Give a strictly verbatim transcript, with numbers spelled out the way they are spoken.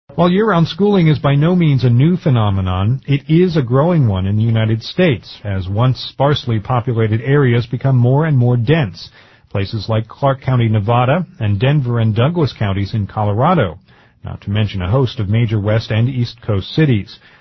While year-round schooling is by no means a new phenomenon, it is a growing one in the United States, as once sparsely populated areas become more and more dense, places like Clark County, Nevada, and Denver and Douglas counties in Colorado, not to mention a host of major West and East Coast cities.